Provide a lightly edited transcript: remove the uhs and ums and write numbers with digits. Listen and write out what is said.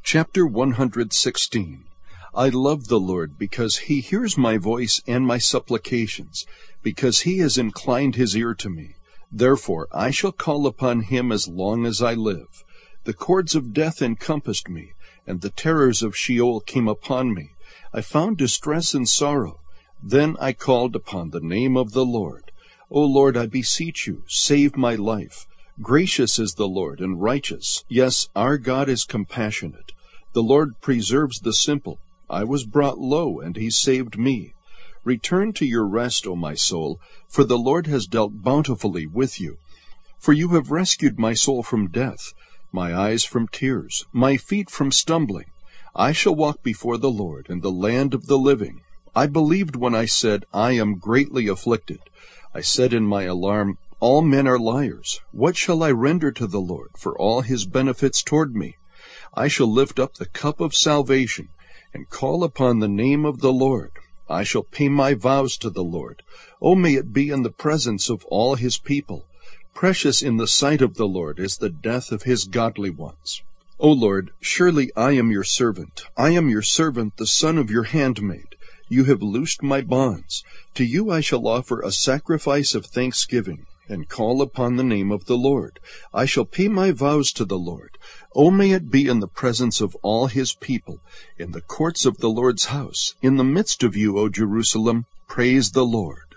Chapter 116. I love the Lord, because he hears my voice and my supplications, because he has inclined his ear to me. Therefore I shall call upon him as long as I live. The cords of death encompassed me, and the terrors of Sheol came upon me. I found distress and sorrow. Then I called upon the name of the Lord. O Lord, I beseech you, save my life. Gracious is the Lord, and righteous. Yes, our God is compassionate. The Lord preserves the simple. I was brought low, and he saved me. Return to your rest, O my soul, for the Lord has dealt bountifully with you. For you have rescued my soul from death, my eyes from tears, my feet from stumbling. I shall walk before the Lord in the land of the living. I believed when I said, I am greatly afflicted. I said in my alarm, all men are liars. What shall I render to the Lord for all his benefits toward me? I shall lift up the cup of salvation and call upon the name of the Lord. I shall pay my vows to the Lord. O may it be in the presence of all his people. Precious in the sight of the Lord is the death of his godly ones. O Lord, surely I am your servant. I am your servant, the son of your handmaid. You have loosed my bonds. To you I shall offer a sacrifice of thanksgiving, and call upon the name of the Lord. I shall pay my vows to the Lord. O may it be in the presence of all his people, in the courts of the Lord's house. In the midst of you, O Jerusalem, praise the Lord.